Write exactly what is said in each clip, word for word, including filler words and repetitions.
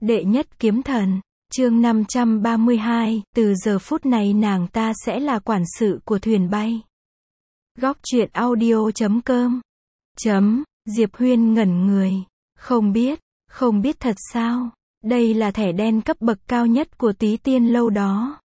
Đệ nhất kiếm thần, chương năm trăm ba mươi hai, từ giờ phút này nàng ta sẽ là quản sự của thuyền bay. Góc truyện audio chấm com chấm, Diệp Huyên ngẩn người. Không biết, không biết thật sao? Đây là thẻ đen cấp bậc cao nhất của Túy Tiên lâu đó.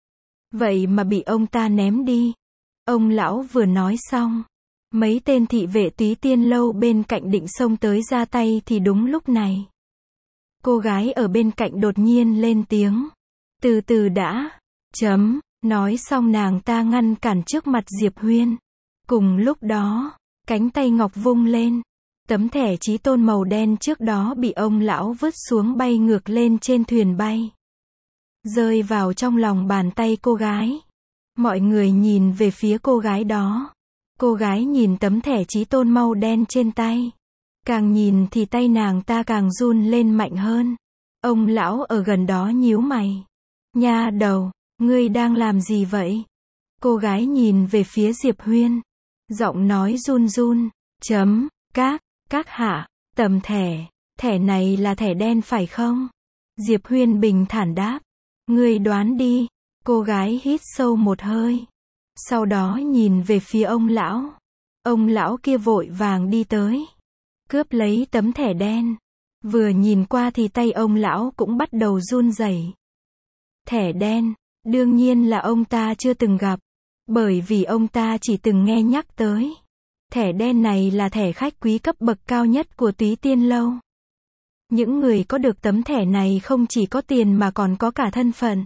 Vậy mà bị ông ta ném đi. Ông lão vừa nói xong, mấy tên thị vệ Túy Tiên lâu bên cạnh định xông tới ra tay thì đúng lúc này. Cô gái ở bên cạnh đột nhiên lên tiếng. Từ từ đã. Chấm. Nói xong nàng ta ngăn cản trước mặt Diệp Huyên. Cùng lúc đó, cánh tay ngọc vung lên. Tấm thẻ chí tôn màu đen trước đó bị ông lão vứt xuống bay ngược lên trên thuyền bay. Rơi vào trong lòng bàn tay cô gái. Mọi người nhìn về phía cô gái đó. Cô gái nhìn tấm thẻ chí tôn màu đen trên tay. Càng nhìn thì tay nàng ta càng run lên mạnh hơn. Ông lão ở gần đó nhíu mày. Nha đầu, ngươi đang làm gì vậy? Cô gái nhìn về phía Diệp Huyên. Giọng nói run run. Chấm, các, các hạ, tấm thẻ, thẻ này là thẻ đen phải không? Diệp Huyên bình thản đáp. Ngươi đoán đi. Cô gái hít sâu một hơi. Sau đó nhìn về phía ông lão. Ông lão kia vội vàng đi tới. Cướp lấy tấm thẻ đen. Vừa nhìn qua thì tay ông lão cũng bắt đầu run rẩy. Thẻ đen, đương nhiên là ông ta chưa từng gặp. Bởi vì ông ta chỉ từng nghe nhắc tới. Thẻ đen này là thẻ khách quý cấp bậc cao nhất của Túy Tiên lâu. Những người có được tấm thẻ này không chỉ có tiền mà còn có cả thân phận.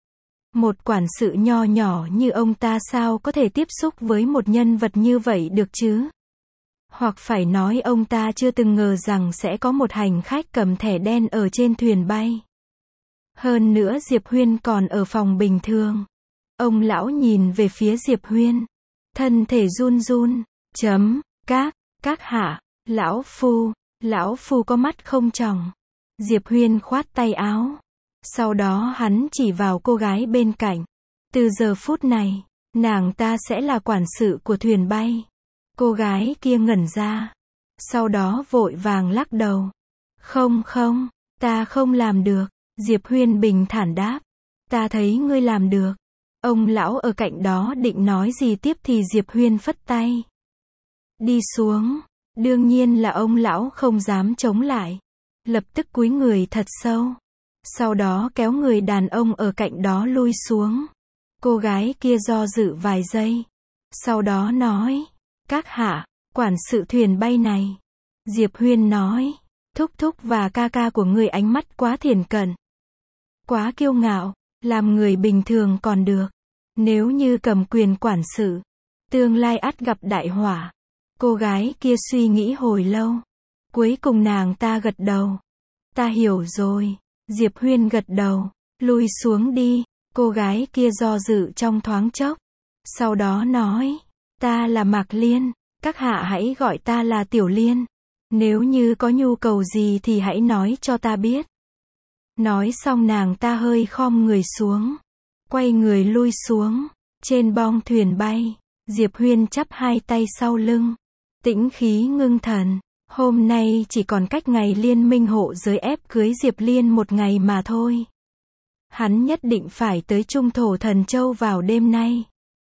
Một quản sự nho nhỏ như ông ta sao có thể tiếp xúc với một nhân vật như vậy được chứ? Hoặc phải nói ông ta chưa từng ngờ rằng sẽ có một hành khách cầm thẻ đen ở trên thuyền bay. Hơn nữa Diệp Huyên còn ở phòng bình thường. Ông lão nhìn về phía Diệp Huyên. Thân thể run run. Chấm, các, các hạ, lão phu, lão phu có mắt không tròng. Diệp Huyên khoát tay áo. Sau đó hắn chỉ vào cô gái bên cạnh. Từ giờ phút này, nàng ta sẽ là quản sự của thuyền bay. Cô gái kia ngẩn ra. Sau đó vội vàng lắc đầu. Không không, ta không làm được. Diệp Huyên bình thản đáp. Ta thấy ngươi làm được. Ông lão ở cạnh đó định nói gì tiếp thì Diệp Huyên phất tay. Đi xuống. Đương nhiên là ông lão không dám chống lại. Lập tức cúi người thật sâu. Sau đó kéo người đàn ông ở cạnh đó lui xuống. Cô gái kia do dự vài giây. Sau đó nói. Các hạ, quản sự thuyền bay này. Diệp Huyên nói. Thúc thúc và ca ca của người ánh mắt quá thiển cận. Quá kiêu ngạo. Làm người bình thường còn được. Nếu như cầm quyền quản sự. Tương lai ắt gặp đại họa. Cô gái kia suy nghĩ hồi lâu. Cuối cùng nàng ta gật đầu. Ta hiểu rồi. Diệp Huyên gật đầu. Lui xuống đi. Cô gái kia do dự trong thoáng chốc. Sau đó nói. Ta là Mạc Liên. Các hạ hãy gọi ta là Tiểu Liên. Nếu như có nhu cầu gì thì hãy nói cho ta biết. Nói xong nàng ta hơi khom người xuống. Quay người lui xuống. Trên bong thuyền bay. Diệp Huyên chắp hai tay sau lưng. Tĩnh khí ngưng thần. Hôm nay chỉ còn cách ngày liên minh hộ giới ép cưới Diệp Liên một ngày mà thôi. Hắn nhất định phải tới Trung Thổ Thần Châu vào đêm nay.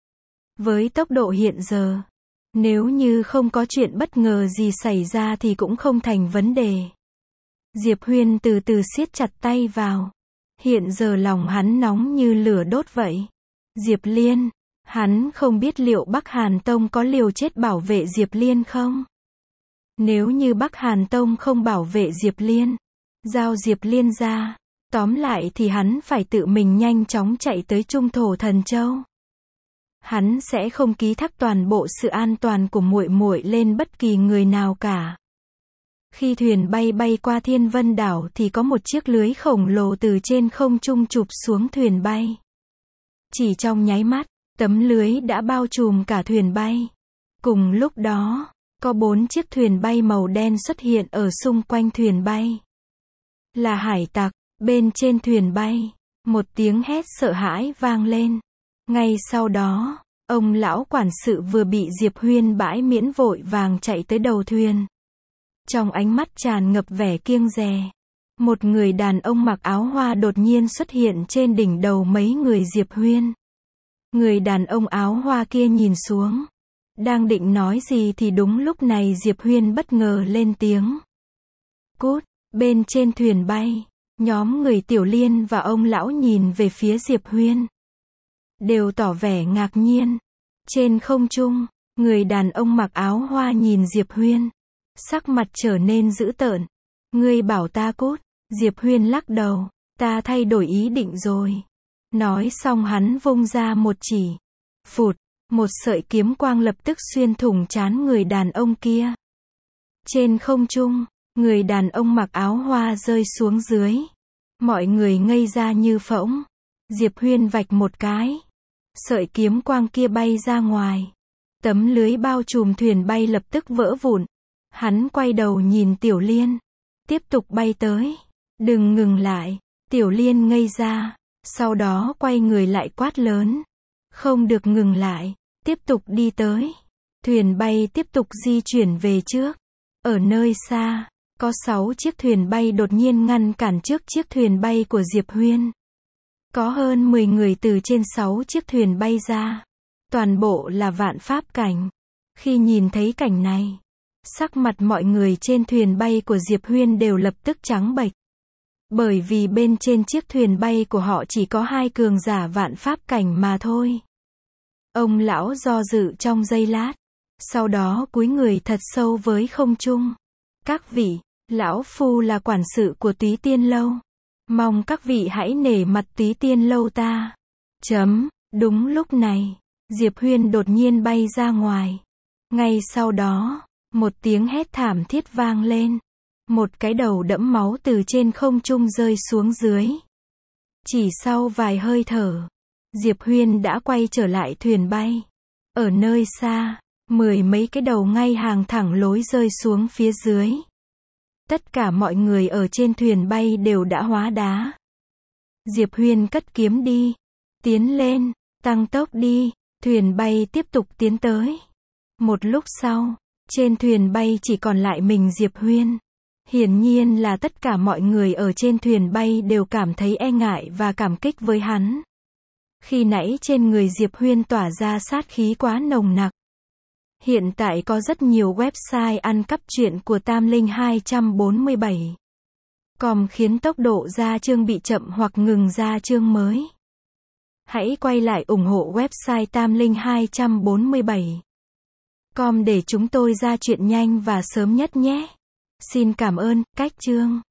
Với tốc độ hiện giờ, nếu như không có chuyện bất ngờ gì xảy ra thì cũng không thành vấn đề. Diệp Huyên từ từ siết chặt tay vào. Hiện giờ lòng hắn nóng như lửa đốt vậy. Diệp Liên, hắn không biết liệu Bắc Hàn Tông có liều chết bảo vệ Diệp Liên không? Nếu như Bắc Hàn Tông không bảo vệ Diệp Liên, giao Diệp Liên ra, tóm lại thì hắn phải tự mình nhanh chóng chạy tới Trung Thổ Thần Châu. Hắn sẽ không ký thác toàn bộ sự an toàn của muội muội lên bất kỳ người nào cả. Khi thuyền bay bay qua Thiên Vân đảo thì có một chiếc lưới khổng lồ từ trên không trung chụp xuống thuyền bay. Chỉ trong nháy mắt, tấm lưới đã bao trùm cả thuyền bay. Cùng lúc đó, có bốn chiếc thuyền bay màu đen xuất hiện ở xung quanh thuyền bay. Là hải tặc. Bên trên thuyền bay, một tiếng hét sợ hãi vang lên. Ngay sau đó, ông lão quản sự vừa bị Diệp Huyên bãi miễn vội vàng chạy tới đầu thuyền. Trong ánh mắt tràn ngập vẻ kiêng dè. Một người đàn ông mặc áo hoa đột nhiên xuất hiện trên đỉnh đầu mấy người Diệp Huyên. Người đàn ông áo hoa kia nhìn xuống. Đang định nói gì thì đúng lúc này Diệp Huyên bất ngờ lên tiếng. Cút, bên trên thuyền bay. Nhóm người Tiểu Liên và ông lão nhìn về phía Diệp Huyên. Đều tỏ vẻ ngạc nhiên. Trên không trung, người đàn ông mặc áo hoa nhìn Diệp Huyên. Sắc mặt trở nên dữ tợn. Ngươi bảo ta cút. Diệp Huyên lắc đầu. Ta thay đổi ý định rồi. Nói xong hắn vung ra một chỉ. Phụt, một sợi kiếm quang lập tức xuyên thủng trán người đàn ông kia. Trên không trung, người đàn ông mặc áo hoa rơi xuống dưới. Mọi người ngây ra như phỗng. Diệp Huyên vạch một cái. Sợi kiếm quang kia bay ra ngoài. Tấm lưới bao trùm thuyền bay lập tức vỡ vụn. Hắn quay đầu nhìn Tiểu Liên. Tiếp tục bay tới. Đừng ngừng lại. Tiểu Liên ngây ra. Sau đó quay người lại quát lớn. Không được ngừng lại. Tiếp tục đi tới. Thuyền bay tiếp tục di chuyển về trước. Ở nơi xa, có sáu chiếc thuyền bay đột nhiên ngăn cản trước chiếc thuyền bay của Diệp Huyên. Có hơn mười người từ trên sáu chiếc thuyền bay ra. Toàn bộ là vạn pháp cảnh. Khi nhìn thấy cảnh này, sắc mặt mọi người trên thuyền bay của Diệp Huyên đều lập tức trắng bệch. Bởi vì bên trên chiếc thuyền bay của họ chỉ có hai cường giả vạn pháp cảnh mà thôi. Ông lão do dự trong giây lát. Sau đó cúi người thật sâu với không trung. Các vị, lão phu là quản sự của Túy Tiên Lâu. Mong các vị hãy nể mặt Túy Tiên Lâu ta. Chấm, đúng lúc này, Diệp Huyên đột nhiên bay ra ngoài. Ngay sau đó, một tiếng hét thảm thiết vang lên. Một cái đầu đẫm máu từ trên không trung rơi xuống dưới. Chỉ sau vài hơi thở, Diệp Huyên đã quay trở lại thuyền bay. Ở nơi xa, mười mấy cái đầu ngay hàng thẳng lối rơi xuống phía dưới. Tất cả mọi người ở trên thuyền bay đều đã hóa đá. Diệp Huyên cất kiếm đi. Tiến lên, tăng tốc đi. Thuyền bay tiếp tục tiến tới. Một lúc sau, trên thuyền bay chỉ còn lại mình Diệp Huyên. Hiển nhiên là tất cả mọi người ở trên thuyền bay đều cảm thấy e ngại và cảm kích với hắn. Khi nãy trên người Diệp Huyên tỏa ra sát khí quá nồng nặc. Hiện tại có rất nhiều website ăn cắp truyện của Tam Linh hai bốn bảy com khiến tốc độ ra chương bị chậm hoặc ngừng ra chương mới. Hãy quay lại ủng hộ website Tam Linh hai bốn bảy com để chúng tôi ra truyện nhanh và sớm nhất nhé. Xin cảm ơn, cách chương.